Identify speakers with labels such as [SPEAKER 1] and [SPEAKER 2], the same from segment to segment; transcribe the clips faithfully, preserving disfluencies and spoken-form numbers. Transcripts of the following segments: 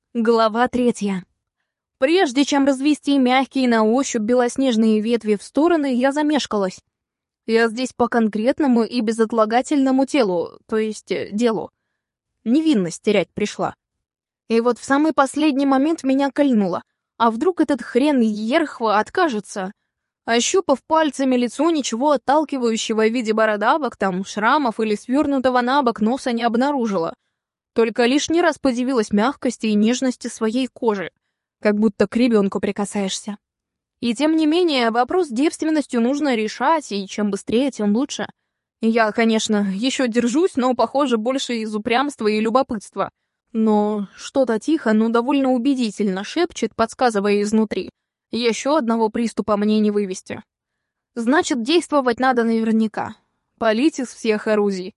[SPEAKER 1] Глава третья. Прежде чем развести мягкие на ощупь белоснежные ветви в стороны, я замешкалась. Я здесь по конкретному и безотлагательному телу, то есть э, делу. Невинность терять пришла. И вот в самый последний момент меня кольнуло. А вдруг этот хрен Ерхва откажется? Ощупав пальцами лицо, ничего отталкивающего в виде бородавок, там, шрамов или свернутого на бок носа не обнаружила. Только лишний раз подивилась мягкости и нежности своей кожи, как будто к ребенку прикасаешься. И тем не менее, вопрос с девственностью нужно решать, и чем быстрее, тем лучше. Я, конечно, еще держусь, но, похоже, больше из упрямства и любопытства. Но что-то тихо, но довольно убедительно шепчет, подсказывая изнутри. Еще одного приступа мне не вывести. Значит, действовать надо наверняка. Палить из всех орудий.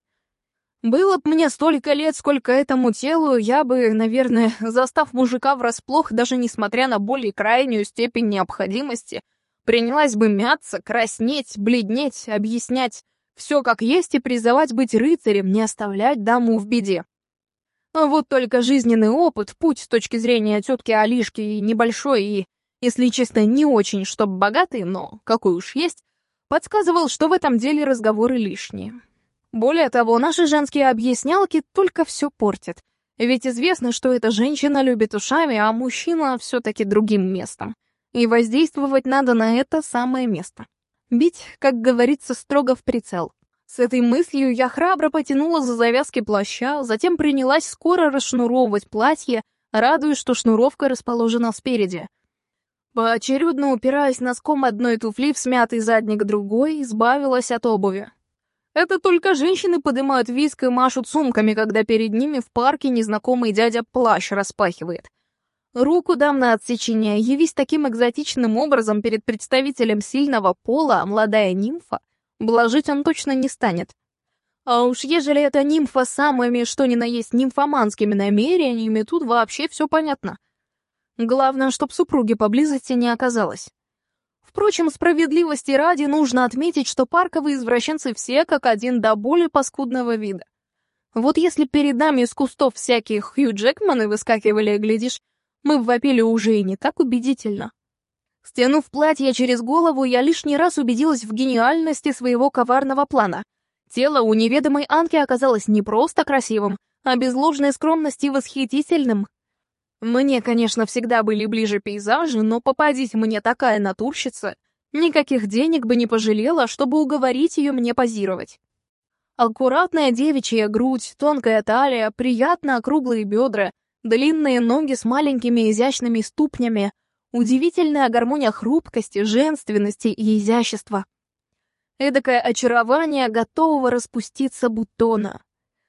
[SPEAKER 1] Было б мне столько лет, сколько этому телу, я бы, наверное, застав мужика врасплох, даже несмотря на более крайнюю степень необходимости, принялась бы мяться, краснеть, бледнеть, объяснять все как есть и призывать быть рыцарем, не оставлять даму в беде. Но вот только жизненный опыт, путь с точки зрения тетки Алишки небольшой и, если честно, не очень, чтоб богатый, но какой уж есть, подсказывал, что в этом деле разговоры лишние. Более того, наши женские объяснялки только все портят. Ведь известно, что эта женщина любит ушами, а мужчина все-таки другим местом. И воздействовать надо на это самое место. Бить, как говорится, строго в прицел. С этой мыслью я храбро потянула за завязки плаща, затем принялась скоро расшнуровывать платье, радуясь, что шнуровка расположена спереди. Поочередно упираясь носком одной туфли в смятый задник другой, избавилась от обуви. Это только женщины поднимают виск и машут сумками, когда перед ними в парке незнакомый дядя плащ распахивает. Руку дам на отсечение, явись таким экзотичным образом перед представителем сильного пола, молодая нимфа, блажить он точно не станет. А уж ежели эта нимфа самыми что ни на есть нимфоманскими намерениями, тут вообще все понятно. Главное, чтоб супруги поблизости не оказалось. Впрочем, справедливости ради нужно отметить, что парковые извращенцы все как один до боли паскудного вида. Вот если перед нами из кустов всякие Хью Джекманы выскакивали, глядишь, мы вопили уже и не так убедительно. Стянув платье через голову, я лишний раз убедилась в гениальности своего коварного плана. Тело у неведомой Анки оказалось не просто красивым, а без ложной скромности восхитительным. Мне, конечно, всегда были ближе пейзажи, но попадись мне такая натурщица, никаких денег бы не пожалела, чтобы уговорить ее мне позировать. Аккуратная девичья грудь, тонкая талия, приятно округлые бедра, длинные ноги с маленькими изящными ступнями, удивительная гармония хрупкости, женственности и изящества. Эдакое очарование готового распуститься бутона.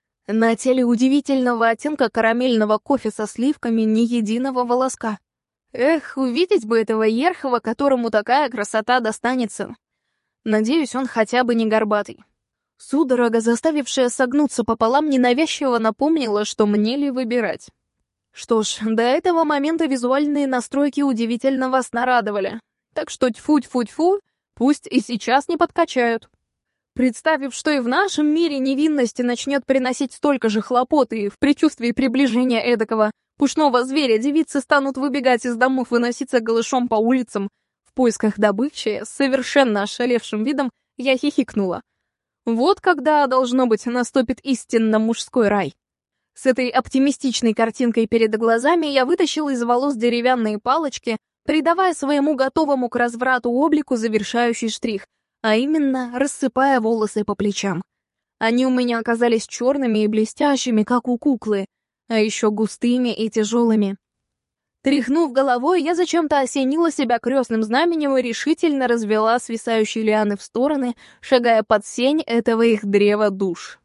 [SPEAKER 1] На теле удивительного оттенка карамельного кофе со сливками ни единого волоска. Эх, увидеть бы этого Ерхова, которому такая красота достанется. Надеюсь, он хотя бы не горбатый. Судорога, заставившая согнуться пополам, ненавязчиво напомнила, что мне ли выбирать. Что ж, до этого момента визуальные настройки удивительно вас нарадовали. Так что тьфу-тьфу-тьфу, пусть и сейчас не подкачают. Представив, что и в нашем мире невинности начнет приносить столько же хлопот, и в предчувствии приближения эдакого пушного зверя девицы станут выбегать из домов и носиться голышом по улицам в поисках добычи, с совершенно ошалевшим видом я хихикнула. Вот когда, должно быть, наступит истинно мужской рай. С этой оптимистичной картинкой перед глазами я вытащила из волос деревянные палочки, придавая своему готовому к разврату облику завершающий штрих, а именно рассыпая волосы по плечам. Они у меня оказались черными и блестящими, как у куклы, а еще густыми и тяжелыми. Тряхнув головой, я зачем-то осенила себя крестным знаменем и решительно развела свисающие лианы в стороны, шагая под сень этого их древа душ.